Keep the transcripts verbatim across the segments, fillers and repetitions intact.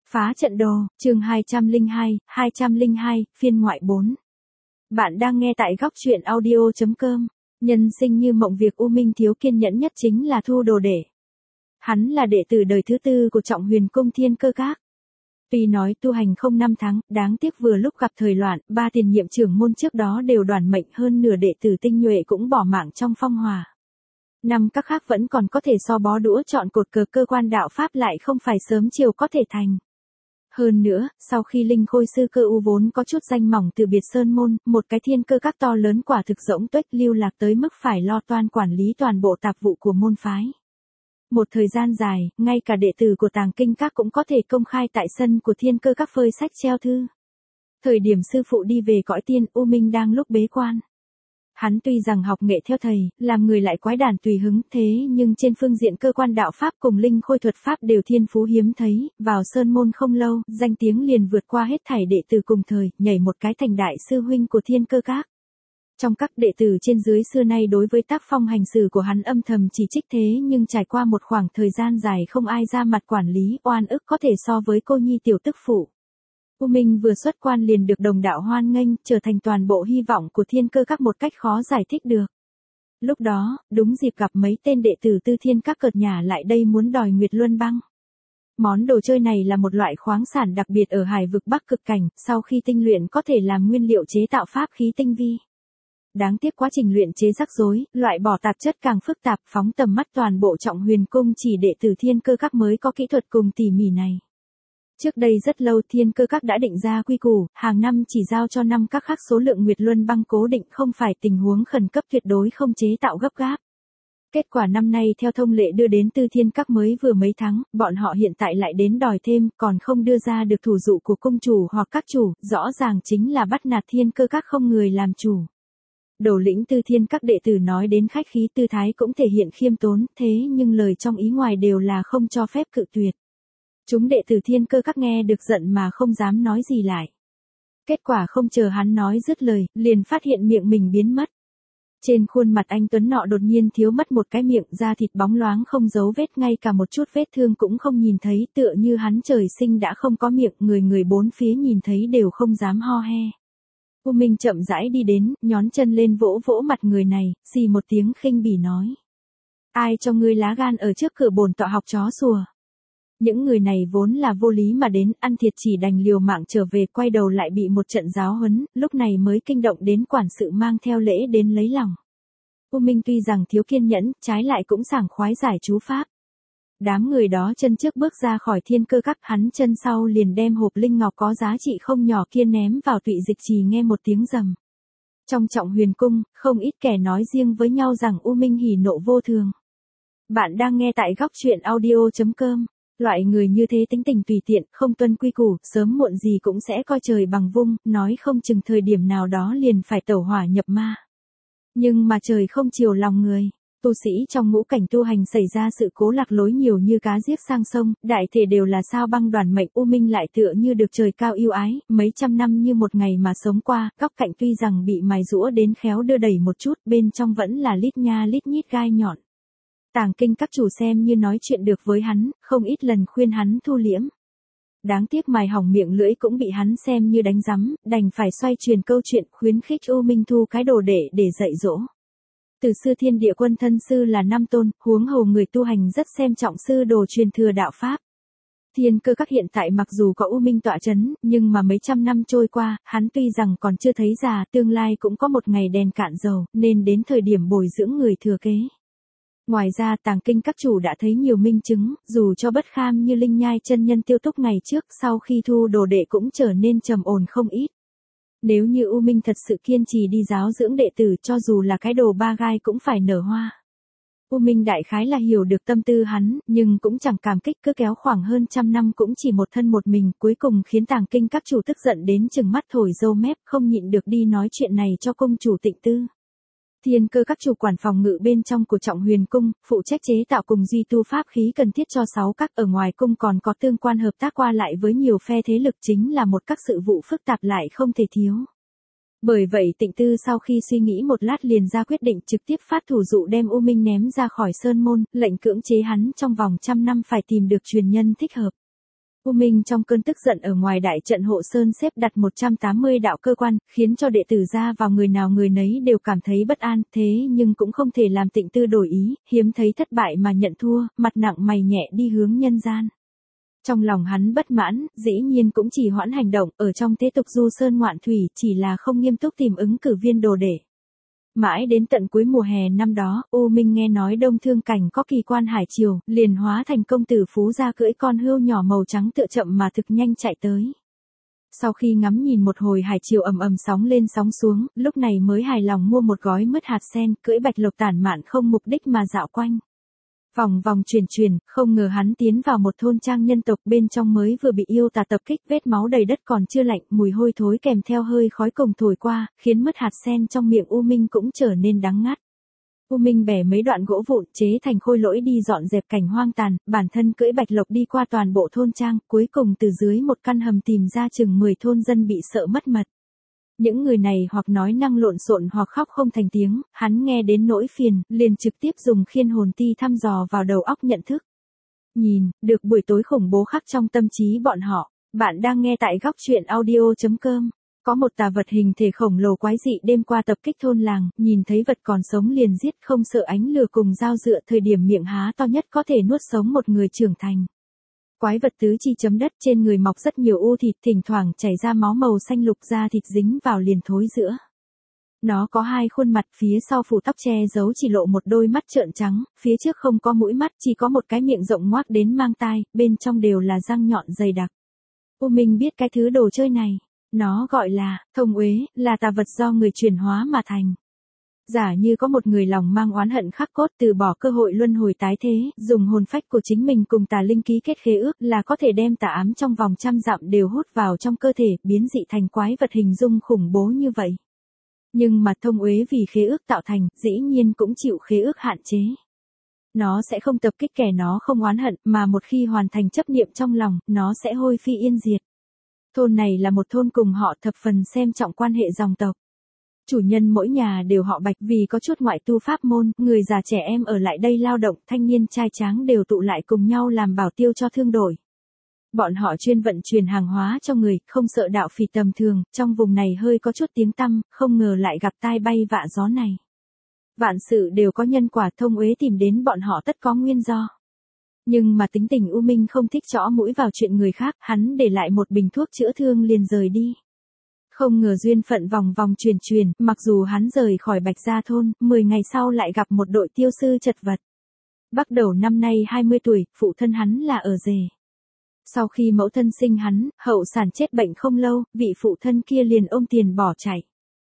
Phá trận đồ, chương hai trăm lẻ hai, hai trăm lẻ hai, phiên ngoại bốn. Bạn đang nghe tại góc truyện audio chấm com. Nhân sinh như mộng, việc U Minh thiếu kiên nhẫn nhất chính là thu đồ để. Hắn là đệ tử đời thứ tư của Trọng Huyền Cung Thiên Cơ Các. Tuy nói tu hành không năm tháng, đáng tiếc vừa lúc gặp thời loạn, ba tiền nhiệm trưởng môn trước đó đều đoản mệnh, hơn nửa đệ tử tinh nhuệ cũng bỏ mạng trong phong hỏa. Năm các khác vẫn còn có thể so bó đũa chọn cột cờ, cơ quan đạo pháp lại không phải sớm chiều có thể thành. Hơn nữa, sau khi Linh Khôi Sư Cơ U vốn có chút danh mỏng từ biệt sơn môn, một cái Thiên Cơ Các to lớn quả thực rỗng tuếch lưu lạc tới mức phải lo toan quản lý toàn bộ tạp vụ của môn phái. Một thời gian dài, ngay cả đệ tử của Tàng Kinh Các cũng có thể công khai tại sân của Thiên Cơ Các phơi sách treo thư. Thời điểm sư phụ đi về cõi tiên, U Minh đang lúc bế quan. Hắn tuy rằng học nghệ theo thầy, làm người lại quái đản tùy hứng, thế nhưng trên phương diện cơ quan đạo pháp cùng linh khôi thuật pháp đều thiên phú hiếm thấy, vào sơn môn không lâu, danh tiếng liền vượt qua hết thảy đệ tử cùng thời, nhảy một cái thành đại sư huynh của Thiên Cơ Các. Trong các đệ tử trên dưới xưa nay đối với tác phong hành xử của hắn âm thầm chỉ trích, thế nhưng trải qua một khoảng thời gian dài không ai ra mặt quản lý, oan ức có thể so với cô nhi tiểu tức phụ. U Minh vừa xuất quan liền được đồng đạo hoan nghênh, trở thành toàn bộ hy vọng của Thiên Cơ Các một cách khó giải thích được. Lúc đó, đúng dịp gặp mấy tên đệ tử Tư Thiên Các cợt nhả lại đây muốn đòi Nguyệt Luân Băng. Món đồ chơi này là một loại khoáng sản đặc biệt ở hải vực Bắc Cực Cảnh, sau khi tinh luyện có thể làm nguyên liệu chế tạo pháp khí tinh vi. Đáng tiếc quá trình luyện chế rắc rối, loại bỏ tạp chất càng phức tạp, phóng tầm mắt toàn bộ Trọng Huyền Cung chỉ đệ tử Thiên Cơ Các mới có kỹ thuật cùng tỉ mỉ này. Trước đây rất lâu Thiên Cơ Các đã định ra quy củ, hàng năm chỉ giao cho năm các khác số lượng Nguyệt Luân Băng cố định, không phải tình huống khẩn cấp tuyệt đối không chế tạo gấp gáp. Kết quả năm nay theo thông lệ đưa đến Tư Thiên Các mới vừa mấy tháng, bọn họ hiện tại lại đến đòi thêm, còn không đưa ra được thủ dụ của cung chủ hoặc các chủ, rõ ràng chính là bắt nạt Thiên Cơ Các không người làm chủ. Đầu lĩnh Tư Thiên Các đệ tử nói đến khách khí tư thái cũng thể hiện khiêm tốn, thế nhưng lời trong ý ngoài đều là không cho phép cự tuyệt. Chúng đệ tử Thiên Cơ Các nghe được giận mà không dám nói gì lại. Kết quả không chờ hắn nói dứt lời, liền phát hiện miệng mình biến mất. Trên khuôn mặt anh tuấn nọ đột nhiên thiếu mất một cái miệng, da thịt bóng loáng không dấu vết, ngay cả một chút vết thương cũng không nhìn thấy, tựa như hắn trời sinh đã không có miệng, người người bốn phía nhìn thấy đều không dám ho he. U Minh chậm rãi đi đến, nhón chân lên vỗ vỗ mặt người này, xì một tiếng khinh bỉ nói. Ai cho ngươi lá gan ở trước cửa bổn tọa học chó sủa? Những người này vốn là vô lý mà đến, ăn thiệt chỉ đành liều mạng trở về, quay đầu lại bị một trận giáo huấn, lúc này mới kinh động đến quản sự mang theo lễ đến lấy lòng. U Minh tuy rằng thiếu kiên nhẫn, trái lại cũng sảng khoái giải chú pháp. Đám người đó chân trước bước ra khỏi Thiên Cơ Các, hắn chân sau liền đem hộp linh ngọc có giá trị không nhỏ kia ném vào tụy dịch trì, nghe một tiếng rầm. Trong Trọng Huyền Cung, không ít kẻ nói riêng với nhau rằng U Minh hỉ nộ vô thường. Bạn đang nghe tại góc truyện audio chấm com. Loại người như thế tính tình tùy tiện, không tuân quy củ, sớm muộn gì cũng sẽ coi trời bằng vung, nói không chừng thời điểm nào đó liền phải tẩu hỏa nhập ma. Nhưng mà trời không chiều lòng người. Tu sĩ trong ngũ cảnh tu hành xảy ra sự cố lạc lối nhiều như cá giết sang sông, đại thể đều là sao băng đoàn mệnh. U Minh lại tựa như được trời cao yêu ái, mấy trăm năm như một ngày mà sống qua, góc cạnh tuy rằng bị mài rũa đến khéo đưa đẩy một chút, bên trong vẫn là lít nha lít nhít gai nhọn. Tàng Kinh Các chủ xem như nói chuyện được với hắn, không ít lần khuyên hắn thu liễm. Đáng tiếc mài hỏng miệng lưỡi cũng bị hắn xem như đánh rắm, đành phải xoay truyền câu chuyện khuyến khích U Minh thu cái đồ để để dạy dỗ. Từ xưa thiên địa quân thân sư là năm tôn, huống hồ người tu hành rất xem trọng sư đồ truyền thừa đạo pháp. Thiên Cơ Các hiện tại mặc dù có U Minh tọa chấn, nhưng mà mấy trăm năm trôi qua, hắn tuy rằng còn chưa thấy già, tương lai cũng có một ngày đèn cạn dầu, nên đến thời điểm bồi dưỡng người thừa kế. Ngoài ra Tàng Kinh Các chủ đã thấy nhiều minh chứng, dù cho bất kham như Linh Nhai chân nhân tiêu túc ngày trước, sau khi thu đồ đệ cũng trở nên trầm ổn không ít. Nếu như U Minh thật sự kiên trì đi giáo dưỡng đệ tử, cho dù là cái đồ ba gai cũng phải nở hoa. U Minh đại khái là hiểu được tâm tư hắn, nhưng cũng chẳng cảm kích, cứ kéo khoảng hơn trăm năm cũng chỉ một thân một mình, cuối cùng khiến Tàng Kinh Các chủ tức giận đến chừng mắt thổi râu mép, không nhịn được đi nói chuyện này cho cung chủ Tịnh Tư. Thiên Cơ Các chủ quản phòng ngự bên trong của Trọng Huyền Cung, phụ trách chế tạo cùng duy tu pháp khí cần thiết cho sáu các, ở ngoài cung còn có tương quan hợp tác qua lại với nhiều phe thế lực, chính là một các sự vụ phức tạp lại không thể thiếu. Bởi vậy Tịnh Tư sau khi suy nghĩ một lát liền ra quyết định trực tiếp phát thủ dụ đem U Minh ném ra khỏi sơn môn, lệnh cưỡng chế hắn trong vòng trăm năm phải tìm được truyền nhân thích hợp. U Minh trong cơn tức giận ở ngoài đại trận hộ sơn xếp đặt một trăm tám mươi đạo cơ quan, khiến cho đệ tử ra vào người nào người nấy đều cảm thấy bất an, thế nhưng cũng không thể làm Tịnh Tư đổi ý, hiếm thấy thất bại mà nhận thua, mặt nặng mày nhẹ đi hướng nhân gian. Trong lòng hắn bất mãn, dĩ nhiên cũng chỉ hoãn hành động, ở trong thế tục du sơn ngoạn thủy, chỉ là không nghiêm túc tìm ứng cử viên đồ đệ. Mãi đến tận cuối mùa hè năm đó, U Minh nghe nói Đông Thương Cảnh có kỳ quan hải triều, liền hóa thành công tử phú gia cưỡi con hươu nhỏ màu trắng tựa chậm mà thực nhanh chạy tới. Sau khi ngắm nhìn một hồi hải triều ầm ầm sóng lên sóng xuống, lúc này mới hài lòng mua một gói mứt hạt sen, cưỡi bạch lộc tản mạn không mục đích mà dạo quanh. Vòng vòng chuyển chuyển, không ngờ hắn tiến vào một thôn trang nhân tộc, bên trong mới vừa bị yêu tà tập kích, vết máu đầy đất còn chưa lạnh, mùi hôi thối kèm theo hơi khói cùng thổi qua, khiến mứt hạt sen trong miệng U Minh cũng trở nên đắng ngắt. U Minh bẻ mấy đoạn gỗ vụn chế thành khôi lỗi đi dọn dẹp cảnh hoang tàn, bản thân cưỡi bạch lộc đi qua toàn bộ thôn trang, cuối cùng từ dưới một căn hầm tìm ra chừng mười thôn dân bị sợ mất mật. Những người này hoặc nói năng lộn xộn hoặc khóc không thành tiếng, hắn nghe đến nỗi phiền, liền trực tiếp dùng khiên hồn ti thăm dò vào đầu óc nhận thức. Nhìn, được buổi tối khủng bố khắc trong tâm trí bọn họ. Bạn đang nghe tại góc truyện audio chấm com. Có một tà vật hình thể khổng lồ quái dị đêm qua tập kích thôn làng, nhìn thấy vật còn sống liền giết, không sợ ánh lửa cùng dao dựa, thời điểm miệng há to nhất có thể nuốt sống một người trưởng thành. Quái vật tứ chi chấm đất, trên người mọc rất nhiều u thịt, thỉnh thoảng chảy ra máu màu xanh lục, da thịt dính vào liền thối rữa. Nó có hai khuôn mặt, phía sau phủ tóc che giấu chỉ lộ một đôi mắt trợn trắng, phía trước không có mũi mắt, chỉ có một cái miệng rộng ngoác đến mang tai, bên trong đều là răng nhọn dày đặc. U Minh biết cái thứ đồ chơi này, nó gọi là thông uế, là tà vật do người chuyển hóa mà thành. Giả như có một người lòng mang oán hận khắc cốt, từ bỏ cơ hội luân hồi tái thế, dùng hồn phách của chính mình cùng tà linh ký kết khế ước, là có thể đem tà ám trong vòng trăm dặm đều hút vào trong cơ thể, biến dị thành quái vật hình dung khủng bố như vậy. Nhưng mà thông uế vì khế ước tạo thành, dĩ nhiên cũng chịu khế ước hạn chế. Nó sẽ không tập kích kẻ nó không oán hận, mà một khi hoàn thành chấp niệm trong lòng, nó sẽ hôi phi yên diệt. Thôn này là một thôn cùng họ thập phần xem trọng quan hệ dòng tộc. Chủ nhân mỗi nhà đều họ Bạch, vì có chút ngoại tu pháp môn, người già trẻ em ở lại đây lao động, thanh niên trai tráng đều tụ lại cùng nhau làm bảo tiêu cho thương đổi. Bọn họ chuyên vận chuyển hàng hóa cho người, không sợ đạo phỉ tầm thường, trong vùng này hơi có chút tiếng tăm, không ngờ lại gặp tai bay vạ gió này. Vạn sự đều có nhân quả, thông uế tìm đến bọn họ tất có nguyên do. Nhưng mà tính tình U Minh không thích chõ mũi vào chuyện người khác, hắn để lại một bình thuốc chữa thương liền rời đi. Không ngờ duyên phận vòng vòng truyền truyền, mặc dù hắn rời khỏi Bạch Gia thôn, mười ngày sau lại gặp một đội tiêu sư chật vật. Bắt đầu năm nay hai mươi tuổi, phụ thân hắn là ở rể. Sau khi mẫu thân sinh hắn, hậu sản chết bệnh không lâu, vị phụ thân kia liền ôm tiền bỏ chạy.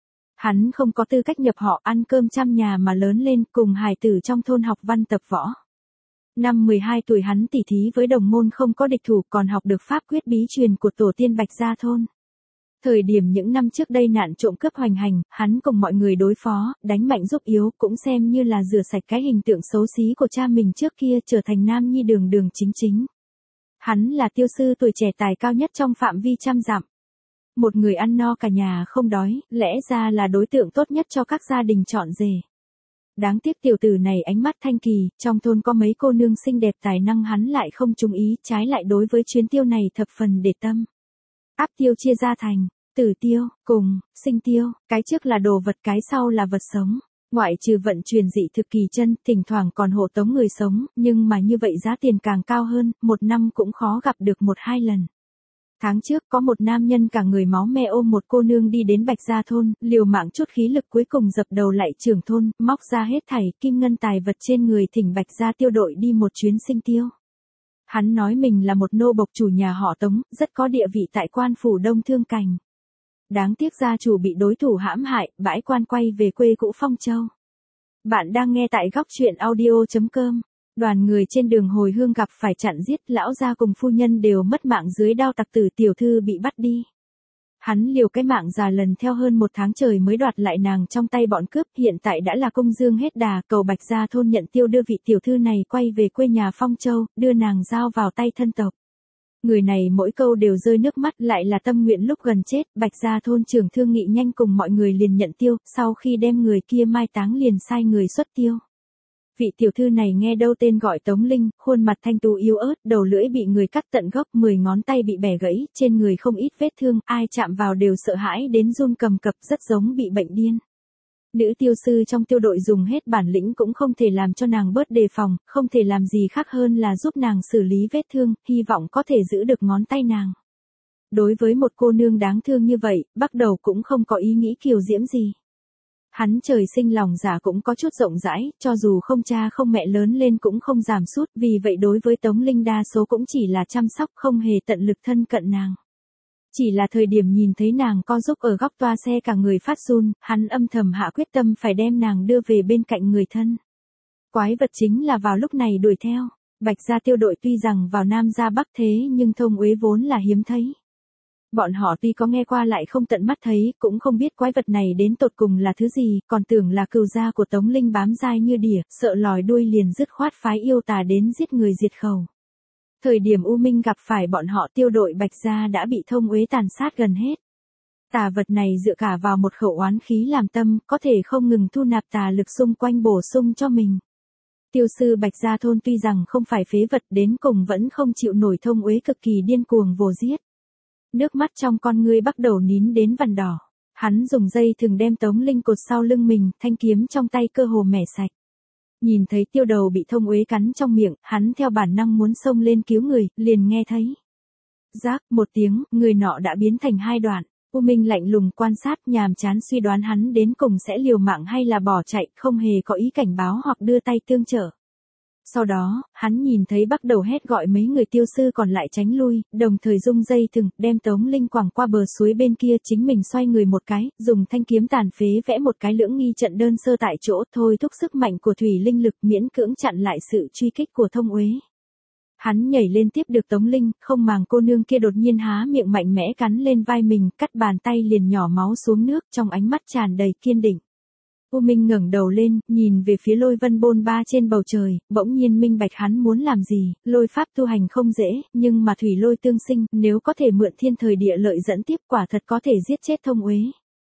Hắn không có tư cách nhập họ, ăn cơm trăm nhà mà lớn lên, cùng hài tử trong thôn học văn tập võ. Năm mười hai tuổi hắn tỉ thí với đồng môn không có địch thủ, còn học được pháp quyết bí truyền của tổ tiên Bạch Gia thôn. Thời điểm những năm trước đây nạn trộm cướp hoành hành, hắn cùng mọi người đối phó, đánh mạnh giúp yếu, cũng xem như là rửa sạch cái hình tượng xấu xí của cha mình trước kia, trở thành nam nhi đường đường chính chính. Hắn là tiêu sư tuổi trẻ tài cao nhất trong phạm vi trăm dặm. Một người ăn no cả nhà không đói, lẽ ra là đối tượng tốt nhất cho các gia đình chọn rể. Đáng tiếc tiểu tử này ánh mắt thanh kỳ, trong thôn có mấy cô nương xinh đẹp tài năng hắn lại không chú ý, trái lại đối với chuyến tiêu này thập phần để tâm. Áp tiêu chia ra thành tử tiêu, cùng, sinh tiêu, cái trước là đồ vật, cái sau là vật sống. Ngoại trừ vận chuyển dị thực kỳ chân, thỉnh thoảng còn hộ tống người sống, nhưng mà như vậy giá tiền càng cao hơn, một năm cũng khó gặp được một hai lần. Tháng trước có một nam nhân cả người máu me ôm một cô nương đi đến Bạch Gia thôn, liều mạng chút khí lực cuối cùng dập đầu lại trưởng thôn, móc ra hết thảy kim ngân tài vật trên người thỉnh Bạch Gia tiêu đội đi một chuyến sinh tiêu. Hắn nói mình là một nô bộc chủ nhà họ Tống, rất có địa vị tại quan phủ Đông Thương Cảnh. Đáng tiếc gia chủ bị đối thủ hãm hại, bãi quan quay về quê cũ Phong Châu. Bạn đang nghe tại góc truyện audio chấm com. Đoàn người trên đường hồi hương gặp phải chặn giết, lão gia cùng phu nhân đều mất mạng dưới đao tặc tử, tiểu thư bị bắt đi. Hắn liều cái mạng già lần theo hơn một tháng trời mới đoạt lại nàng trong tay bọn cướp, hiện tại đã là công dương hết đà, cầu Bạch Gia thôn nhận tiêu đưa vị tiểu thư này quay về quê nhà Phong Châu, đưa nàng giao vào tay thân tộc. Người này mỗi câu đều rơi nước mắt, lại là tâm nguyện lúc gần chết, Bạch Gia thôn trưởng thương nghị nhanh cùng mọi người liền nhận tiêu, sau khi đem người kia mai táng liền sai người xuất tiêu. Vị tiểu thư này nghe đâu tên gọi Tống Linh, khuôn mặt thanh tú yếu ớt, đầu lưỡi bị người cắt tận gốc, mười ngón tay bị bẻ gãy, trên người không ít vết thương, ai chạm vào đều sợ hãi đến run cầm cập, rất giống bị bệnh điên. Nữ tiêu sư trong tiêu đội dùng hết bản lĩnh cũng không thể làm cho nàng bớt đề phòng, không thể làm gì khác hơn là giúp nàng xử lý vết thương, hy vọng có thể giữ được ngón tay nàng. Đối với một cô nương đáng thương như vậy, bắt đầu cũng không có ý nghĩ kiều diễm gì. Hắn trời sinh lòng dạ cũng có chút rộng rãi, cho dù không cha không mẹ lớn lên cũng không giảm sút, vì vậy đối với Tống Linh đa số cũng chỉ là chăm sóc, không hề tận lực thân cận nàng. Chỉ là thời điểm nhìn thấy nàng co giúp ở góc toa xe cả người phát run, hắn âm thầm hạ quyết tâm phải đem nàng đưa về bên cạnh người thân. Quái vật chính là vào lúc này đuổi theo. Bạch gia tiêu đội tuy rằng vào Nam ra Bắc thế nhưng thông uế vốn là hiếm thấy. Bọn họ tuy có nghe qua lại không tận mắt thấy, cũng không biết quái vật này đến tột cùng là thứ gì, còn tưởng là cừu gia của Tống Linh bám dai như đỉa, sợ lòi đuôi liền dứt khoát phái yêu tà đến giết người diệt khẩu. Thời điểm U Minh gặp phải bọn họ tiêu đội Bạch gia đã bị thông uế tàn sát gần hết. Tà vật này dựa cả vào một khẩu oán khí làm tâm, có thể không ngừng thu nạp tà lực xung quanh bổ sung cho mình. Tiêu sư Bạch gia thôn tuy rằng không phải phế vật đến cùng vẫn không chịu nổi thông uế cực kỳ điên cuồng vồ giết. Nước mắt trong con ngươi bắt đầu nín đến vằn đỏ. Hắn dùng dây thừng đem Tống Linh cột sau lưng mình, thanh kiếm trong tay cơ hồ mẻ sạch. Nhìn thấy tiêu đầu bị thông uế cắn trong miệng, hắn theo bản năng muốn xông lên cứu người, liền nghe thấy. Rác, một tiếng, người nọ đã biến thành hai đoạn. U Minh lạnh lùng quan sát, nhàm chán suy đoán hắn đến cùng sẽ liều mạng hay là bỏ chạy, không hề có ý cảnh báo hoặc đưa tay tương trợ. Sau đó, hắn nhìn thấy bắt đầu hét gọi mấy người tiêu sư còn lại tránh lui, đồng thời dung dây thừng, đem Tống Linh quẳng qua bờ suối bên kia, chính mình xoay người một cái, dùng thanh kiếm tàn phế vẽ một cái lưỡng nghi trận đơn sơ tại chỗ, thôi thúc sức mạnh của thủy linh lực miễn cưỡng chặn lại sự truy kích của thông uế. Hắn nhảy lên tiếp được Tống Linh, không màng cô nương kia đột nhiên há miệng mạnh mẽ cắn lên vai mình, cắt bàn tay liền nhỏ máu xuống nước, trong ánh mắt tràn đầy kiên định. U Minh ngẩng đầu lên, nhìn về phía lôi vân bôn ba trên bầu trời, bỗng nhiên minh bạch hắn muốn làm gì, lôi pháp tu hành không dễ, nhưng mà thủy lôi tương sinh, nếu có thể mượn thiên thời địa lợi dẫn tiếp quả thật có thể giết chết thông uế.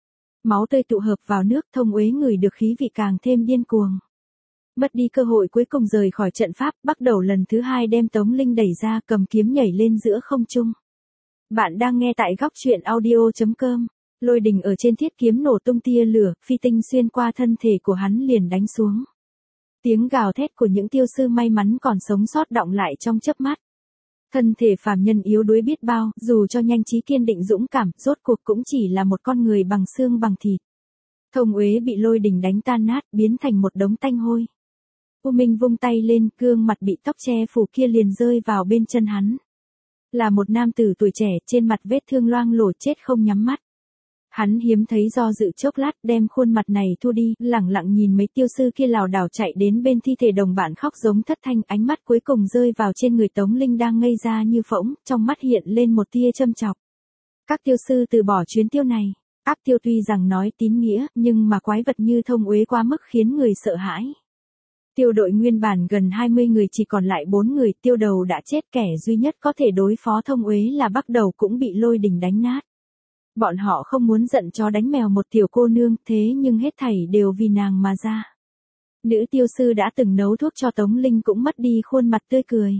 Máu tươi tụ hợp vào nước, thông uế ngửi được khí vị càng thêm điên cuồng. Mất đi cơ hội cuối cùng rời khỏi trận pháp, bắt đầu lần thứ hai đem Tống Linh đẩy ra, cầm kiếm nhảy lên giữa không trung. Bạn đang nghe tại góc truyện audio chấm com. Lôi đình ở trên thiết kiếm nổ tung tia lửa, phi tinh xuyên qua thân thể của hắn liền đánh xuống. Tiếng gào thét của những tiêu sư may mắn còn sống sót đọng lại trong chớp mắt. Thân thể phàm nhân yếu đuối biết bao, dù cho nhanh trí kiên định dũng cảm, rốt cuộc cũng chỉ là một con người bằng xương bằng thịt. Thông uế bị lôi đình đánh tan nát, biến thành một đống tanh hôi. U Minh vung tay lên, gương mặt bị tóc che phủ kia liền rơi vào bên chân hắn. Là một nam tử tuổi trẻ, trên mặt vết thương loang lổ chết không nhắm mắt. Hắn hiếm thấy do dự chốc lát đem khuôn mặt này thu đi, lẳng lặng nhìn mấy tiêu sư kia lảo đảo chạy đến bên thi thể đồng bạn khóc giống thất thanh, ánh mắt cuối cùng rơi vào trên người Tống Linh đang ngây ra như phỗng, trong mắt hiện lên một tia châm chọc. Các tiêu sư từ bỏ chuyến tiêu này. Áp tiêu tuy rằng nói tín nghĩa, nhưng mà quái vật như thông uế quá mức khiến người sợ hãi. Tiêu đội nguyên bản gần hai mươi người chỉ còn lại bốn người, tiêu đầu đã chết, kẻ duy nhất có thể đối phó thông uế là Bắc Đầu cũng bị lôi đình đánh nát. Bọn họ không muốn giận chó đánh mèo một tiểu cô nương, thế nhưng hết thảy đều vì nàng mà ra. Nữ tiêu sư đã từng nấu thuốc cho Tống Linh cũng mất đi khuôn mặt tươi cười.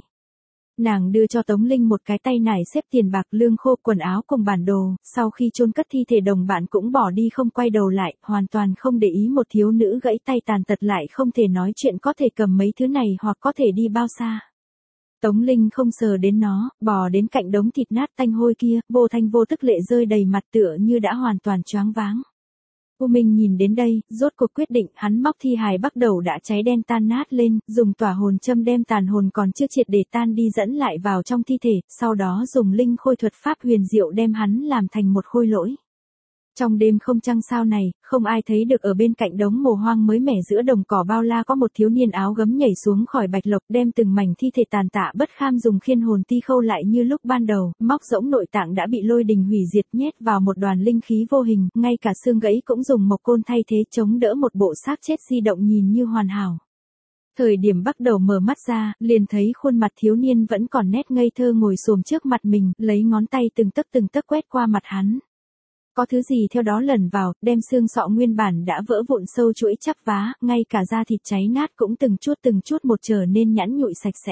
Nàng đưa cho Tống Linh một cái tay nải xếp tiền bạc, lương khô, quần áo cùng bản đồ, sau khi chôn cất thi thể đồng bạn cũng bỏ đi không quay đầu lại, hoàn toàn không để ý một thiếu nữ gãy tay tàn tật lại không thể nói chuyện có thể cầm mấy thứ này hoặc có thể đi bao xa. Tống Linh không sờ đến nó, bò đến cạnh đống thịt nát tanh hôi kia, vô thanh vô tức lệ rơi đầy mặt tựa như đã hoàn toàn choáng váng. U Minh nhìn đến đây, rốt cuộc quyết định, hắn móc thi hài Bắc Đầu đã cháy đen tan nát lên, dùng tỏa hồn châm đem tàn hồn còn chưa triệt để tan đi dẫn lại vào trong thi thể, sau đó dùng linh khôi thuật pháp huyền diệu đem hắn làm thành một khôi lỗi. Trong đêm không trăng sao này, không ai thấy được ở bên cạnh đống mồ hoang mới mẻ giữa đồng cỏ bao la có một thiếu niên áo gấm nhảy xuống khỏi bạch lộc, đem từng mảnh thi thể tàn tạ bất kham dùng khiên hồn ti khâu lại như lúc ban đầu, móc rỗng nội tạng đã bị lôi đình hủy diệt nhét vào một đoàn linh khí vô hình, ngay cả xương gãy cũng dùng mộc côn thay thế chống đỡ một bộ xác chết di động nhìn như hoàn hảo. Thời điểm Bắc Đầu mở mắt ra, liền thấy khuôn mặt thiếu niên vẫn còn nét ngây thơ ngồi xổm trước mặt mình, lấy ngón tay từng tấc từng tấc quét qua mặt hắn. có thứ gì theo đó lẩn vào, đem xương sọ nguyên bản đã vỡ vụn sâu chuỗi chắp vá, ngay cả da thịt cháy nát cũng từng chút từng chút một trở nên nhẵn nhụi sạch sẽ.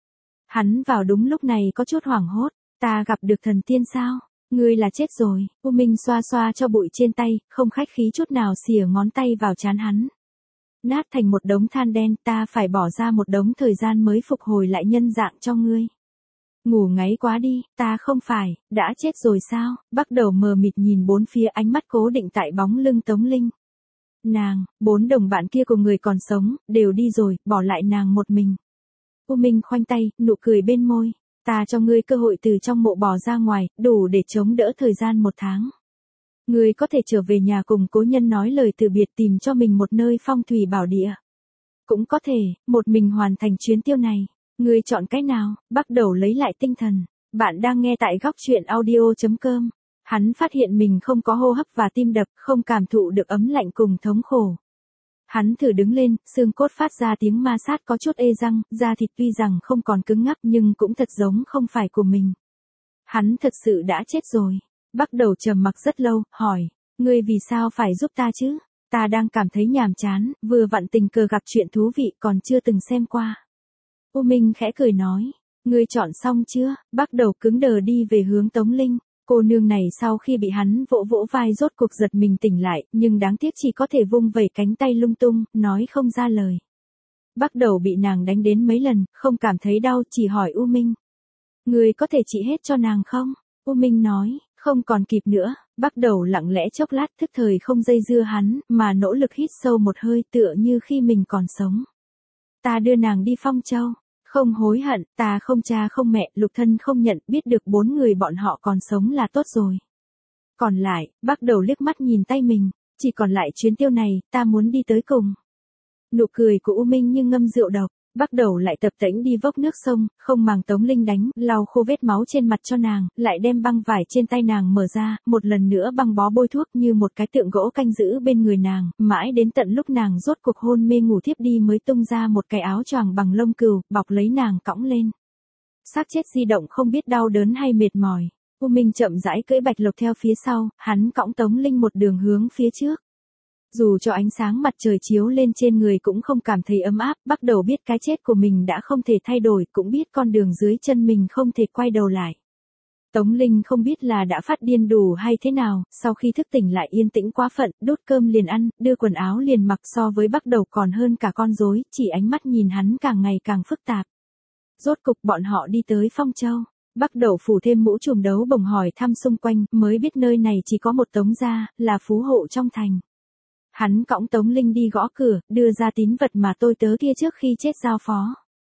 Hắn vào đúng lúc này có chút hoảng hốt, ta gặp được thần tiên sao? Ngươi là chết rồi. U Minh xoa xoa cho bụi trên tay, không khách khí chút nào xìa ngón tay vào trán hắn. Nát thành một đống than đen, ta phải bỏ ra một đống thời gian mới phục hồi lại nhân dạng cho ngươi. Ngủ ngáy quá đi, ta không phải, đã chết rồi sao? Bắt đầu mờ mịt nhìn bốn phía, ánh mắt cố định tại bóng lưng Tống Linh. Nàng, bốn đồng bạn kia của người còn sống, đều đi rồi, bỏ lại nàng một mình. U Minh khoanh tay, nụ cười bên môi. Ta cho ngươi cơ hội từ trong mộ bò ra ngoài, đủ để chống đỡ thời gian một tháng. Ngươi có thể trở về nhà cùng cố nhân nói lời từ biệt, tìm cho mình một nơi phong thủy bảo địa. Cũng có thể, một mình hoàn thành chuyến tiêu này. Ngươi chọn cái nào? Bắt đầu lấy lại tinh thần. Bạn đang nghe tại góc truyện audio chấm com. Hắn phát hiện mình không có hô hấp và tim đập, không cảm thụ được ấm lạnh cùng thống khổ. Hắn thử đứng lên, xương cốt phát ra tiếng ma sát có chút ê răng, da thịt tuy rằng không còn cứng ngắc nhưng cũng thật giống không phải của mình. Hắn thật sự đã chết rồi. Bắt đầu trầm mặc rất lâu, hỏi, ngươi vì sao phải giúp ta chứ? Ta đang cảm thấy nhàm chán, vừa vặn tình cờ gặp chuyện thú vị còn chưa từng xem qua. U Minh khẽ cười nói, ngươi chọn xong chưa? Bắt đầu cứng đờ đi về hướng Tống Linh. Cô nương này sau khi bị hắn vỗ vỗ vai rốt cuộc giật mình tỉnh lại, nhưng đáng tiếc chỉ có thể vung vẩy cánh tay lung tung, nói không ra lời. Bắt đầu bị nàng đánh đến mấy lần, không cảm thấy đau, chỉ hỏi U Minh. Ngươi có thể trị hết cho nàng không? U Minh nói, không còn kịp nữa. Bắt đầu lặng lẽ chốc lát, thức thời không dây dưa hắn, mà nỗ lực hít sâu một hơi tựa như khi mình còn sống. Ta đưa nàng đi Phong Châu. Không hối hận, ta không cha không mẹ, lục thân không nhận, biết được bốn người bọn họ còn sống là tốt rồi. Còn lại, bắt đầu liếc mắt nhìn tay mình, chỉ còn lại chuyến tiêu này, ta muốn đi tới cùng. Nụ cười của U Minh như ngâm rượu độc, bắt đầu lại tập tễnh đi vốc nước sông, không màng Tống Linh đánh, lau khô vết máu trên mặt cho nàng, lại đem băng vải trên tay nàng mở ra, một lần nữa băng bó bôi thuốc như một cái tượng gỗ canh giữ bên người nàng, mãi đến tận lúc nàng rốt cuộc hôn mê ngủ thiếp đi mới tung ra một cái áo choàng bằng lông cừu, bọc lấy nàng cõng lên. Xác chết di động không biết đau đớn hay mệt mỏi. U Minh chậm rãi cưỡi bạch lộc theo phía sau, hắn cõng Tống Linh một đường hướng phía trước. Dù cho ánh sáng mặt trời chiếu lên trên người cũng không cảm thấy ấm áp, bắt đầu biết cái chết của mình đã không thể thay đổi, cũng biết con đường dưới chân mình không thể quay đầu lại. Tống Linh không biết là đã phát điên đủ hay thế nào, sau khi thức tỉnh lại yên tĩnh quá phận, đút cơm liền ăn, đưa quần áo liền mặc, so với bắt đầu còn hơn cả con rối, chỉ ánh mắt nhìn hắn càng ngày càng phức tạp. Rốt cục bọn họ đi tới Phong Châu. Bắt đầu phủ thêm mũ trùm đấu bồng hỏi thăm xung quanh, mới biết nơi này chỉ có một Tống gia, là phú hộ trong thành. Hắn cõng Tống Linh đi gõ cửa, đưa ra tín vật mà tôi tớ kia trước khi chết giao phó.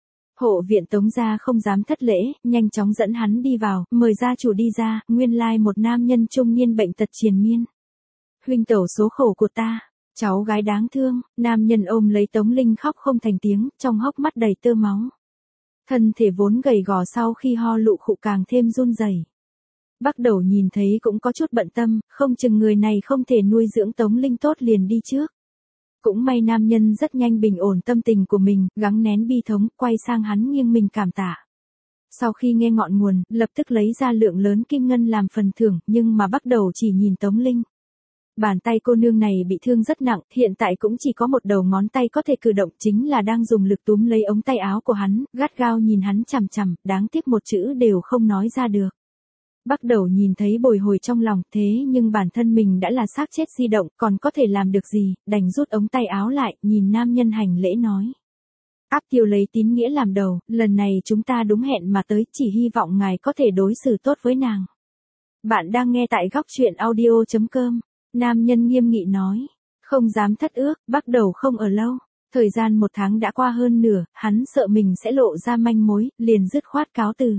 Hộ viện Tống gia không dám thất lễ, nhanh chóng dẫn hắn đi vào, mời gia chủ đi ra, nguyên lai một nam nhân trung niên bệnh tật triền miên. Huynh tẩu số khổ của ta, cháu gái đáng thương, nam nhân ôm lấy Tống Linh khóc không thành tiếng, trong hốc mắt đầy tơ máu. Thân thể vốn gầy gò sau khi ho lụ khụ càng thêm run rẩy. Bắt đầu nhìn thấy cũng có chút bận tâm, không chừng người này không thể nuôi dưỡng Tống Linh tốt liền đi trước. Cũng may nam nhân rất nhanh bình ổn tâm tình của mình, gắng nén bi thống, quay sang hắn nghiêng mình cảm tạ. Sau khi nghe ngọn nguồn, lập tức lấy ra lượng lớn kim ngân làm phần thưởng, nhưng mà bắt đầu chỉ nhìn Tống Linh. Bàn tay cô nương này bị thương rất nặng, hiện tại cũng chỉ có một đầu ngón tay có thể cử động, chính là đang dùng lực túm lấy ống tay áo của hắn, gắt gao nhìn hắn chằm chằm, đáng tiếc một chữ đều không nói ra được. Bắt đầu nhìn thấy bồi hồi trong lòng, thế nhưng bản thân mình đã là xác chết di động, còn có thể làm được gì, đành rút ống tay áo lại, nhìn nam nhân hành lễ nói. Áp Tiêu lấy tín nghĩa làm đầu, lần này chúng ta đúng hẹn mà tới, chỉ hy vọng ngài có thể đối xử tốt với nàng. Bạn đang nghe tại góc truyện audio chấm com. Nam nhân nghiêm nghị nói, không dám thất ước, bắt đầu không ở lâu. Thời gian một tháng đã qua hơn nửa, hắn sợ mình sẽ lộ ra manh mối, liền dứt khoát cáo từ.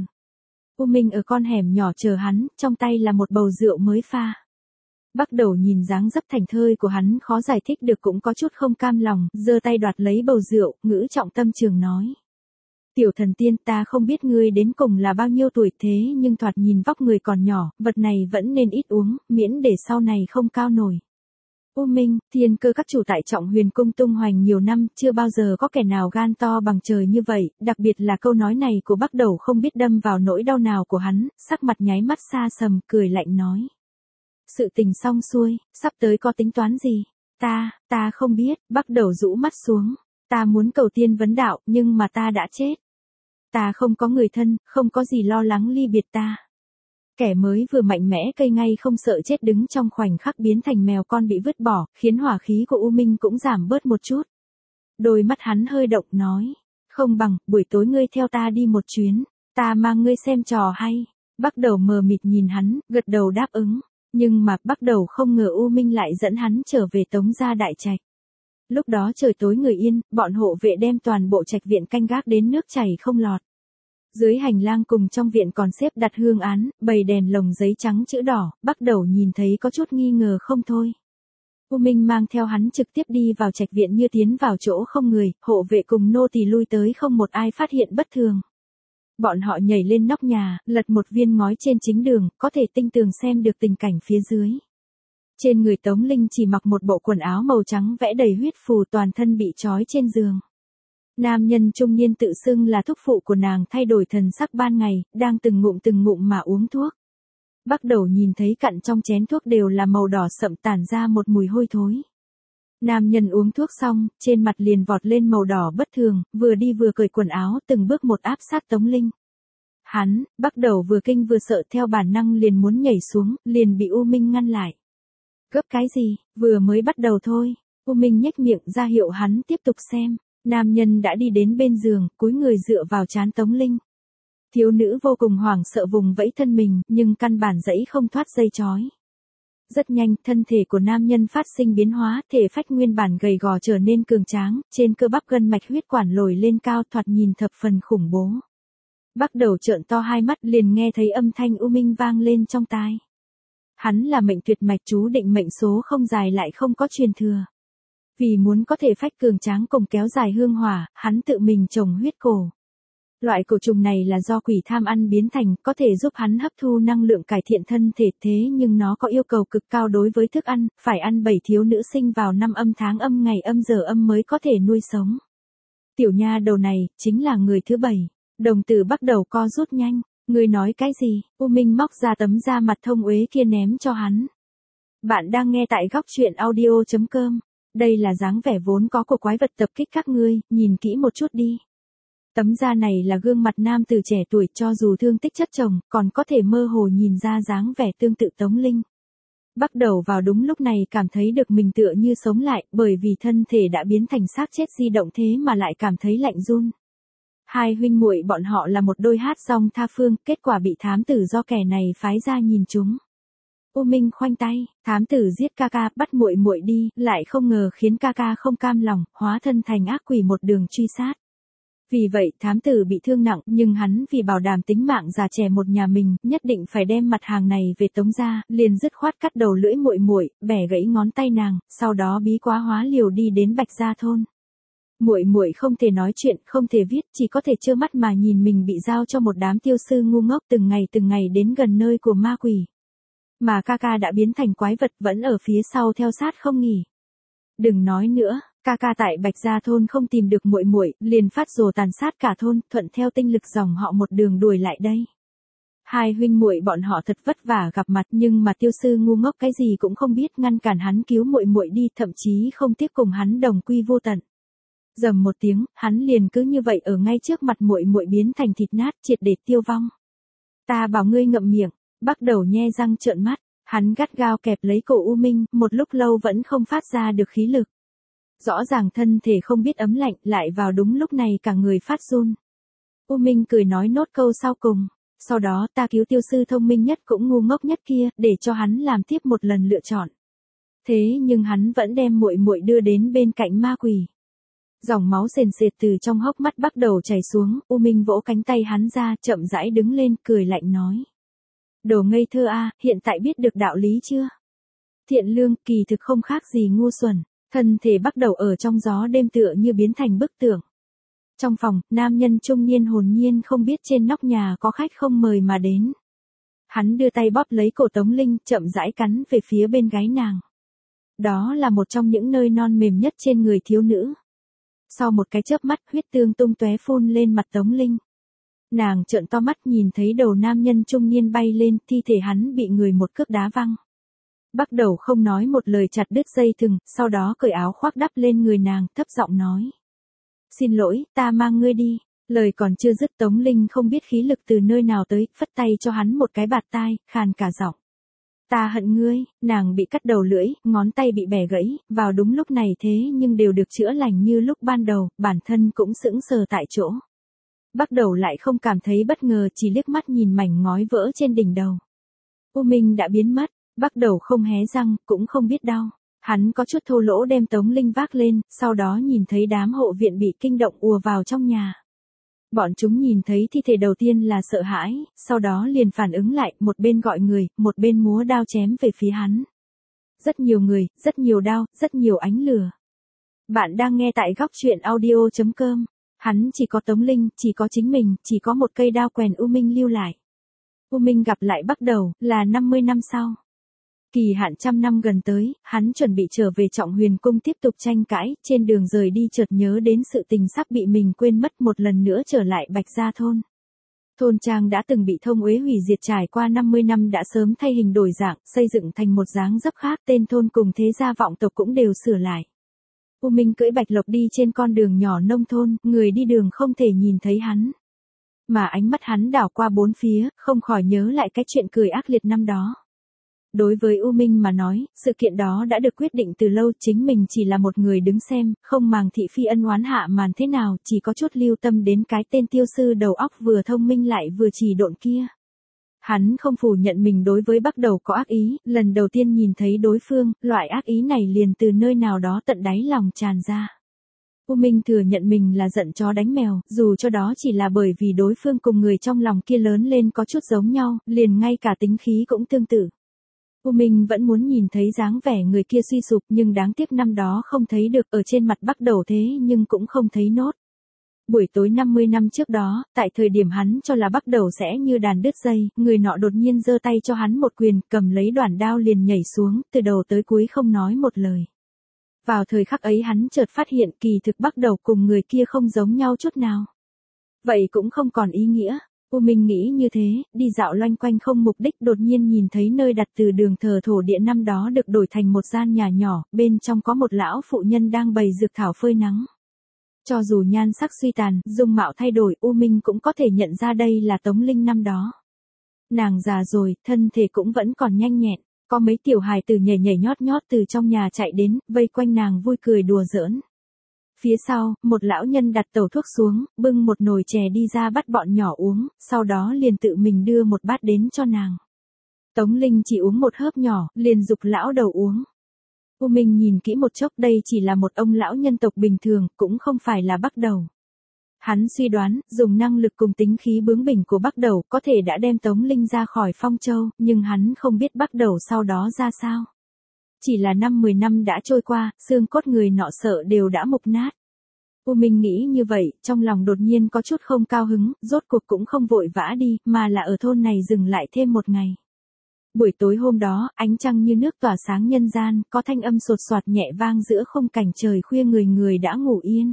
U Minh ở con hẻm nhỏ chờ hắn, trong tay là một bầu rượu mới pha. Bắt đầu nhìn dáng dấp thành thơi của hắn khó giải thích được, cũng có chút không cam lòng, giơ tay đoạt lấy bầu rượu, ngữ trọng tâm trường nói. Tiểu thần tiên, ta không biết ngươi đến cùng là bao nhiêu tuổi, thế nhưng thoạt nhìn vóc người còn nhỏ, vật này vẫn nên ít uống, miễn để sau này không cao nổi. U Minh, thiên cơ các chủ tại Trọng Huyền cung tung hoành nhiều năm, chưa bao giờ có kẻ nào gan to bằng trời như vậy, đặc biệt là câu nói này của Bắc Đầu không biết đâm vào nỗi đau nào của hắn, sắc mặt nháy mắt xa sầm, cười lạnh nói. Sự tình xong xuôi, sắp tới có tính toán gì? Ta, ta không biết, bắt đầu rũ mắt xuống. Ta muốn cầu tiên vấn đạo, nhưng mà ta đã chết. Ta không có người thân, không có gì lo lắng ly biệt ta. Kẻ mới vừa mạnh mẽ cây ngay không sợ chết đứng trong khoảnh khắc biến thành mèo con bị vứt bỏ, khiến hỏa khí của U Minh cũng giảm bớt một chút. Đôi mắt hắn hơi động nói, không bằng, buổi tối ngươi theo ta đi một chuyến, ta mang ngươi xem trò hay. Bắt đầu mờ mịt nhìn hắn, gật đầu đáp ứng, nhưng mà bắt đầu không ngờ U Minh lại dẫn hắn trở về Tống gia đại trạch. Lúc đó trời tối người yên, bọn hộ vệ đem toàn bộ trạch viện canh gác đến nước chảy không lọt. Dưới hành lang cùng trong viện còn xếp đặt hương án, bày đèn lồng giấy trắng chữ đỏ, bắt đầu nhìn thấy có chút nghi ngờ không thôi. U Minh mang theo hắn trực tiếp đi vào trạch viện như tiến vào chỗ không người, hộ vệ cùng nô tỳ lui tới không một ai phát hiện bất thường. Bọn họ nhảy lên nóc nhà, lật một viên ngói trên chính đường, có thể tinh tường xem được tình cảnh phía dưới. Trên người Tống Linh chỉ mặc một bộ quần áo màu trắng vẽ đầy huyết phù, toàn thân bị trói trên giường. Nam nhân trung niên tự xưng là thúc phụ của nàng thay đổi thần sắc ban ngày, đang từng ngụm từng ngụm mà uống thuốc. Bắt đầu nhìn thấy cặn trong chén thuốc đều là màu đỏ sậm tản ra một mùi hôi thối. Nam nhân uống thuốc xong, trên mặt liền vọt lên màu đỏ bất thường, vừa đi vừa cởi quần áo, từng bước một áp sát Tống Linh. Hắn, bắt đầu vừa kinh vừa sợ theo bản năng liền muốn nhảy xuống, liền bị U Minh ngăn lại. Gấp cái gì, vừa mới bắt đầu thôi. U Minh nhếch miệng ra hiệu hắn tiếp tục xem. Nam nhân đã đi đến bên giường, cúi người dựa vào trán Tống Linh. Thiếu nữ vô cùng hoảng sợ vùng vẫy thân mình, nhưng căn bản giãy không thoát dây trói. Rất nhanh, thân thể của nam nhân phát sinh biến hóa, thể phách nguyên bản gầy gò trở nên cường tráng, trên cơ bắp gân mạch huyết quản lồi lên cao, thoạt nhìn thập phần khủng bố. Bắt đầu trợn to hai mắt, liền nghe thấy âm thanh U Minh vang lên trong tai. Hắn là mệnh tuyệt mạch, chú định mệnh số không dài lại không có truyền thừa. Vì muốn có thể phách cường tráng cùng kéo dài hương hỏa, hắn tự mình trồng huyết cổ. Loại cổ trùng này là do quỷ tham ăn biến thành, có thể giúp hắn hấp thu năng lượng cải thiện thân thể, thế nhưng nó có yêu cầu cực cao đối với thức ăn, phải ăn bảy thiếu nữ sinh vào năm âm tháng âm ngày âm giờ âm mới có thể nuôi sống. Tiểu nha đầu này, chính là người thứ bảy. Đồng tử bắt đầu co rút nhanh. Người nói cái gì? U Minh móc ra tấm da mặt thông uế kia ném cho hắn. Bạn đang nghe tại góc truyện audio chấm com. Đây là dáng vẻ vốn có của quái vật tập kích các ngươi, nhìn kỹ một chút đi. Tấm da này là gương mặt nam tử trẻ tuổi, cho dù thương tích chất chồng, còn có thể mơ hồ nhìn ra dáng vẻ tương tự Tống Linh. Bắt đầu vào đúng lúc này cảm thấy được mình tựa như sống lại, bởi vì thân thể đã biến thành xác chết di động thế mà lại cảm thấy lạnh run. Hai huynh muội bọn họ là một đôi hát song tha phương, kết quả bị thám tử do kẻ này phái ra nhìn chúng. U Minh khoanh tay, thám tử giết ca ca, bắt muội muội đi, lại không ngờ khiến ca ca không cam lòng, hóa thân thành ác quỷ một đường truy sát. Vì vậy thám tử bị thương nặng, nhưng hắn vì bảo đảm tính mạng già trẻ một nhà mình, nhất định phải đem mặt hàng này về Tống gia, liền dứt khoát cắt đầu lưỡi muội muội, bẻ gãy ngón tay nàng, sau đó bí quá hóa liều đi đến Bạch Gia thôn. Muội muội không thể nói chuyện, không thể viết, chỉ có thể trơ mắt mà nhìn mình bị giao cho một đám tiêu sư ngu ngốc từng ngày từng ngày đến gần nơi của ma quỷ. Mà ca ca đã biến thành quái vật vẫn ở phía sau theo sát không nghỉ. Đừng nói nữa, ca ca tại Bạch Gia thôn không tìm được muội muội, liền phát rồ tàn sát cả thôn, thuận theo tinh lực dòng họ một đường đuổi lại đây. Hai huynh muội bọn họ thật vất vả gặp mặt, nhưng mà tiêu sư ngu ngốc cái gì cũng không biết, ngăn cản hắn cứu muội muội đi, thậm chí không tiếc cùng hắn đồng quy vô tận. Rầm một tiếng, hắn liền cứ như vậy ở ngay trước mặt muội muội biến thành thịt nát, triệt để tiêu vong. Ta bảo ngươi ngậm miệng. Bắt đầu nhe răng trợn mắt, hắn gắt gao kẹp lấy cổ U Minh, một lúc lâu vẫn không phát ra được khí lực. Rõ ràng thân thể không biết ấm lạnh, lại vào đúng lúc này cả người phát run. U Minh cười nói nốt câu sau cùng, sau đó ta cứu tiêu sư thông minh nhất cũng ngu ngốc nhất kia, để cho hắn làm tiếp một lần lựa chọn. Thế nhưng hắn vẫn đem muội muội đưa đến bên cạnh ma quỷ. Dòng máu sền sệt từ trong hốc mắt bắt đầu chảy xuống, U Minh vỗ cánh tay hắn ra, chậm rãi đứng lên, cười lạnh nói. Đồ ngây thơ a, hiện tại biết được đạo lý chưa? Thiện lương, kỳ thực không khác gì ngu xuẩn, thân thể bắt đầu ở trong gió đêm tựa như biến thành bức tượng. Trong phòng, nam nhân trung niên hồn nhiên không biết trên nóc nhà có khách không mời mà đến. Hắn đưa tay bóp lấy cổ Tống Linh, chậm rãi cắn về phía bên gáy nàng. Đó là một trong những nơi non mềm nhất trên người thiếu nữ. Sau một cái chớp mắt, huyết tương tung tóe phun lên mặt Tống Linh. Nàng trợn to mắt nhìn thấy đầu nam nhân trung niên bay lên, thi thể hắn bị người một cước đá văng. Bắt đầu không nói một lời chặt đứt dây thừng, sau đó cởi áo khoác đắp lên người nàng, thấp giọng nói. Xin lỗi, ta mang ngươi đi. Lời còn chưa dứt Tống Linh không biết khí lực từ nơi nào tới, phất tay cho hắn một cái bạt tai, khàn cả giọng. Ta hận ngươi, nàng bị cắt đầu lưỡi, ngón tay bị bẻ gãy, vào đúng lúc này thế nhưng đều được chữa lành như lúc ban đầu, bản thân cũng sững sờ tại chỗ. Bắt đầu lại không cảm thấy bất ngờ, chỉ liếc mắt nhìn mảnh ngói vỡ trên đỉnh đầu. U Minh đã biến mất, bắt đầu không hé răng, cũng không biết đau. Hắn có chút thô lỗ đem Tống Linh vác lên, sau đó nhìn thấy đám hộ viện bị kinh động ùa vào trong nhà. Bọn chúng nhìn thấy thi thể đầu tiên là sợ hãi, sau đó liền phản ứng lại, một bên gọi người, một bên múa đao chém về phía hắn. Rất nhiều người, rất nhiều đao, rất nhiều ánh lửa. Bạn đang nghe tại góc truyện audio chấm com. Hắn chỉ có Tống Linh, chỉ có chính mình, chỉ có một cây đao quèn U Minh lưu lại. U Minh gặp lại bắt đầu, là năm mươi năm sau. Kỳ hạn trăm năm gần tới, hắn chuẩn bị trở về Trọng Huyền Cung tiếp tục tranh cãi, trên đường rời đi chợt nhớ đến sự tình sắp bị mình quên mất, một lần nữa trở lại Bạch Gia Thôn. Thôn trang đã từng bị Thông Uế hủy diệt, trải qua năm mươi năm đã sớm thay hình đổi dạng, xây dựng thành một dáng dấp khác, tên thôn cùng thế gia vọng tộc cũng đều sửa lại. U Minh cưỡi bạch lộc đi trên con đường nhỏ nông thôn, người đi đường không thể nhìn thấy hắn. Mà ánh mắt hắn đảo qua bốn phía, không khỏi nhớ lại cái chuyện cười ác liệt năm đó. Đối với U Minh mà nói, sự kiện đó đã được quyết định từ lâu, chính mình chỉ là một người đứng xem, không màng thị phi ân oán hạ màn thế nào, chỉ có chút lưu tâm đến cái tên tiêu sư đầu óc vừa thông minh lại vừa chỉ độn kia. Hắn không phủ nhận mình đối với bắt đầu có ác ý, lần đầu tiên nhìn thấy đối phương, loại ác ý này liền từ nơi nào đó tận đáy lòng tràn ra. U Minh thừa nhận mình là giận chó đánh mèo, dù cho đó chỉ là bởi vì đối phương cùng người trong lòng kia lớn lên có chút giống nhau, liền ngay cả tính khí cũng tương tự. U Minh vẫn muốn nhìn thấy dáng vẻ người kia suy sụp, nhưng đáng tiếc năm đó không thấy được, ở trên mặt bắt đầu thế nhưng cũng không thấy nốt. Buổi tối năm mươi năm trước đó, tại thời điểm hắn cho là bắt đầu sẽ như đàn đứt dây, người nọ đột nhiên giơ tay cho hắn một quyền, cầm lấy đoản đao liền nhảy xuống, từ đầu tới cuối không nói một lời. Vào thời khắc ấy hắn chợt phát hiện kỳ thực bắt đầu cùng người kia không giống nhau chút nào. Vậy cũng không còn ý nghĩa. U Minh nghĩ như thế, đi dạo loanh quanh không mục đích, đột nhiên nhìn thấy nơi đặt từ đường thờ thổ địa năm đó được đổi thành một gian nhà nhỏ, bên trong có một lão phụ nhân đang bày dược thảo phơi nắng. Cho dù nhan sắc suy tàn, dung mạo thay đổi, U Minh cũng có thể nhận ra đây là Tống Linh năm đó. Nàng già rồi, thân thể cũng vẫn còn nhanh nhẹn, có mấy tiểu hài tử nhảy nhảy nhót nhót từ trong nhà chạy đến, vây quanh nàng vui cười đùa giỡn. Phía sau, một lão nhân đặt tẩu thuốc xuống, bưng một nồi chè đi ra bắt bọn nhỏ uống, sau đó liền tự mình đưa một bát đến cho nàng. Tống Linh chỉ uống một hớp nhỏ, liền giục lão đầu uống. U Minh nhìn kỹ một chốc, đây chỉ là một ông lão nhân tộc bình thường, cũng không phải là bắt đầu. Hắn suy đoán, dùng năng lực cùng tính khí bướng bỉnh của bắt đầu, có thể đã đem Tống Linh ra khỏi Phong Châu, nhưng hắn không biết bắt đầu sau đó ra sao. Chỉ là năm mười năm đã trôi qua, xương cốt người nọ sợ đều đã mục nát. U Minh nghĩ như vậy, trong lòng đột nhiên có chút không cao hứng, rốt cuộc cũng không vội vã đi, mà là ở thôn này dừng lại thêm một ngày. Buổi tối hôm đó, ánh trăng như nước tỏa sáng nhân gian, có thanh âm sột soạt nhẹ vang giữa không cảnh trời khuya, người người đã ngủ yên.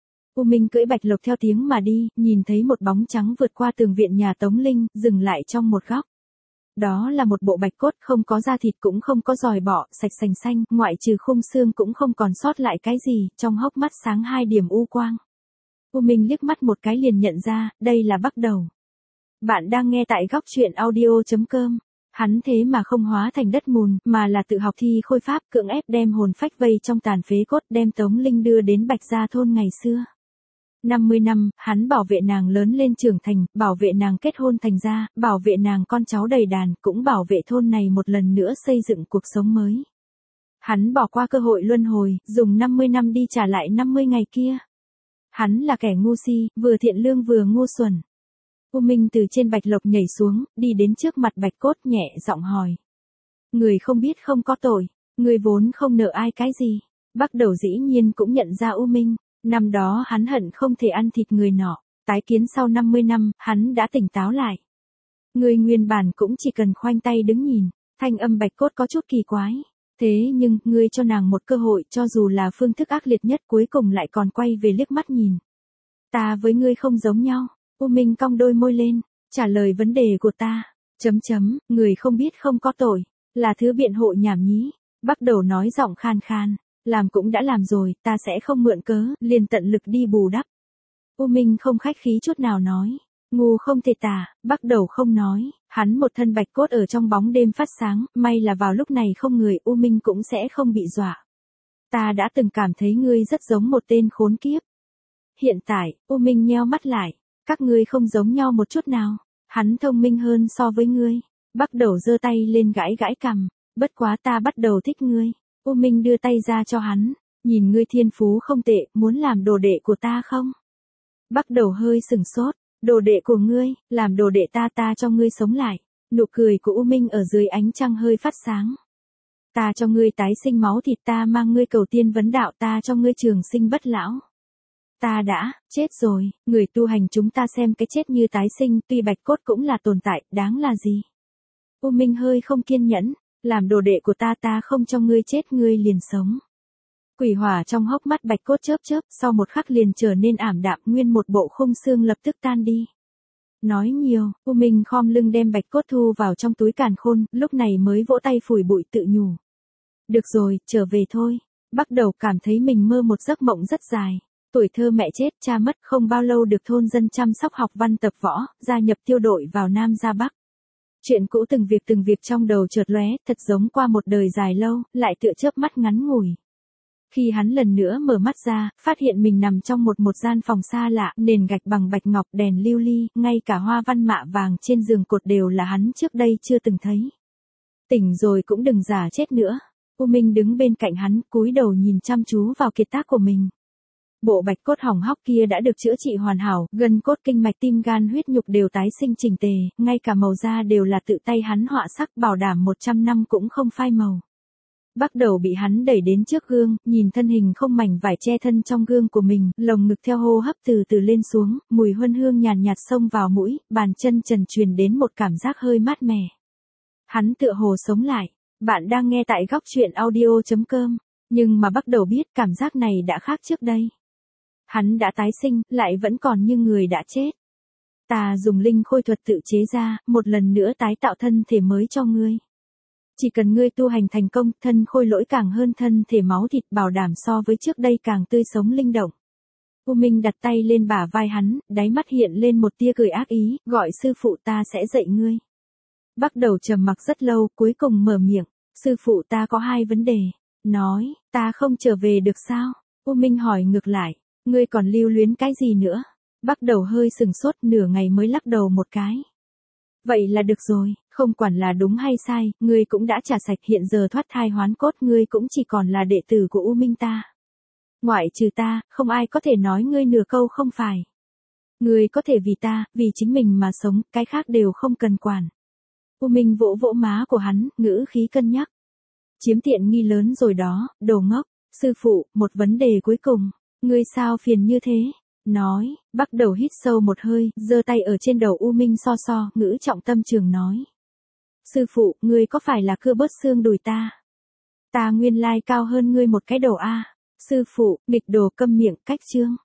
U Minh cưỡi bạch lộc theo tiếng mà đi, nhìn thấy một bóng trắng vượt qua tường viện nhà Tống Linh, dừng lại trong một góc. Đó là một bộ bạch cốt, không có da thịt cũng không có giòi bọ, sạch sành xanh, ngoại trừ khung xương cũng không còn sót lại cái gì, trong hốc mắt sáng hai điểm u quang. U Minh liếc mắt một cái liền nhận ra, đây là bắt đầu. Bạn đang nghe tại góc truyện audio chấm com. Hắn thế mà không hóa thành đất mùn, mà là tự học thi khôi pháp, cưỡng ép đem hồn phách vây trong tàn phế cốt, đem Tống Linh đưa đến Bạch Gia Thôn ngày xưa. năm mươi năm, hắn bảo vệ nàng lớn lên trưởng thành, bảo vệ nàng kết hôn thành gia, bảo vệ nàng con cháu đầy đàn, cũng bảo vệ thôn này một lần nữa xây dựng cuộc sống mới. Hắn bỏ qua cơ hội luân hồi, dùng năm mươi năm đi trả lại năm mươi ngày kia. Hắn là kẻ ngu si, vừa thiện lương vừa ngu xuẩn. U Minh từ trên bạch lộc nhảy xuống, đi đến trước mặt bạch cốt, nhẹ giọng hỏi. Người không biết không có tội, người vốn không nợ ai cái gì. Bắt đầu dĩ nhiên cũng nhận ra U Minh. Năm đó hắn hận không thể ăn thịt người nọ, tái kiến sau năm mươi năm, hắn đã tỉnh táo lại. Người nguyên bản cũng chỉ cần khoanh tay đứng nhìn, thanh âm bạch cốt có chút kỳ quái. Thế nhưng, ngươi cho nàng một cơ hội, cho dù là phương thức ác liệt nhất, cuối cùng lại còn quay về liếc mắt nhìn. Ta với ngươi không giống nhau. U Minh cong đôi môi lên, trả lời vấn đề của ta. Chấm chấm, người không biết không có tội. Là thứ biện hộ nhảm nhí. Bắt đầu nói giọng khan khan. Làm cũng đã làm rồi, ta sẽ không mượn cớ, liền tận lực đi bù đắp. U Minh không khách khí chút nào nói. Ngu không thể tả, bắt đầu không nói, hắn một thân bạch cốt ở trong bóng đêm phát sáng, may là vào lúc này không người, U Minh cũng sẽ không bị dọa. Ta đã từng cảm thấy ngươi rất giống một tên khốn kiếp. Hiện tại, U Minh nheo mắt lại, các ngươi không giống nhau một chút nào, hắn thông minh hơn so với ngươi. Bắt đầu giơ tay lên gãi gãi cằm, bất quá ta bắt đầu thích ngươi. U Minh đưa tay ra cho hắn, nhìn ngươi thiên phú không tệ, muốn làm đồ đệ của ta không? Bắt đầu hơi sừng sốt. Đồ đệ của ngươi, làm đồ đệ ta ta cho ngươi sống lại. Nụ cười của U Minh ở dưới ánh trăng hơi phát sáng. Ta cho ngươi tái sinh máu thịt, ta mang ngươi cầu tiên vấn đạo, ta cho ngươi trường sinh bất lão. Ta đã, chết rồi, người tu hành chúng ta xem cái chết như tái sinh, tuy bạch cốt cũng là tồn tại, đáng là gì? U Minh hơi không kiên nhẫn, làm đồ đệ của ta ta không cho ngươi chết ngươi liền sống. Quỷ hỏa trong hốc mắt bạch cốt chớp chớp, sau một khắc liền trở nên ảm đạm, nguyên một bộ khung xương lập tức tan đi. Nói nhiều, U Minh khom lưng đem bạch cốt thu vào trong túi càn khôn, lúc này mới vỗ tay phủi bụi tự nhủ. Được rồi, trở về thôi. Bắt đầu cảm thấy mình mơ một giấc mộng rất dài. Tuổi thơ mẹ chết, cha mất, không bao lâu được thôn dân chăm sóc học văn tập võ, gia nhập tiêu đội vào Nam ra Bắc. Chuyện cũ từng việc từng việc trong đầu chợt lóe, thật giống qua một đời dài lâu, lại tựa chớp mắt ngắn ngủi. Khi hắn lần nữa mở mắt ra, phát hiện mình nằm trong một một gian phòng xa lạ, nền gạch bằng bạch ngọc, đèn lưu ly, ngay cả hoa văn mạ vàng trên giường cột đều là hắn trước đây chưa từng thấy. Tỉnh rồi cũng đừng giả chết nữa. U Minh đứng bên cạnh hắn, cúi đầu nhìn chăm chú vào kiệt tác của mình. Bộ bạch cốt hỏng hóc kia đã được chữa trị hoàn hảo, gân cốt kinh mạch tim gan huyết nhục đều tái sinh chỉnh tề, ngay cả màu da đều là tự tay hắn họa sắc, bảo đảm một trăm năm cũng không phai màu. Bắt đầu bị hắn đẩy đến trước gương, nhìn thân hình không mảnh vải che thân trong gương của mình, lồng ngực theo hô hấp từ từ lên xuống, mùi huân hương nhàn nhạt xông vào mũi, bàn chân trần truyền đến một cảm giác hơi mát mẻ. Hắn tựa hồ sống lại. Bạn đang nghe tại góc truyện audio chấm com, nhưng mà bắt đầu biết cảm giác này đã khác trước đây. Hắn đã tái sinh, lại vẫn còn như người đã chết. Ta dùng linh khôi thuật tự chế ra, một lần nữa tái tạo thân thể mới cho ngươi. Chỉ cần ngươi tu hành thành công, thân khôi lỗi càng hơn thân thể máu thịt, bảo đảm so với trước đây càng tươi sống linh động. U Minh đặt tay lên bả vai hắn, đáy mắt hiện lên một tia cười ác ý, gọi sư phụ ta sẽ dạy ngươi. Bắt đầu trầm mặc rất lâu, cuối cùng mở miệng, sư phụ ta có hai vấn đề. Nói, ta không trở về được sao? U Minh hỏi ngược lại, ngươi còn lưu luyến cái gì nữa? Bắt đầu hơi sừng sốt, nửa ngày mới lắc đầu một cái. Vậy là được rồi, không quản là đúng hay sai, ngươi cũng đã trả sạch, hiện giờ thoát thai hoán cốt, ngươi cũng chỉ còn là đệ tử của U Minh ta. Ngoại trừ ta, không ai có thể nói ngươi nửa câu không phải. Ngươi có thể vì ta, vì chính mình mà sống, cái khác đều không cần quản. U Minh vỗ vỗ má của hắn, ngữ khí cân nhắc. Chiếm tiện nghi lớn rồi đó, đồ ngốc. Sư phụ, một vấn đề cuối cùng. Ngươi sao phiền như thế? Nói, bắt đầu hít sâu một hơi, giơ tay ở trên đầu U Minh so so, ngữ trọng tâm trường nói. Sư phụ, ngươi có phải là cưa bớt xương đùi ta? Ta nguyên lai cao hơn ngươi một cái đầu a. Sư phụ, nghịch đồ, câm miệng, cách chương.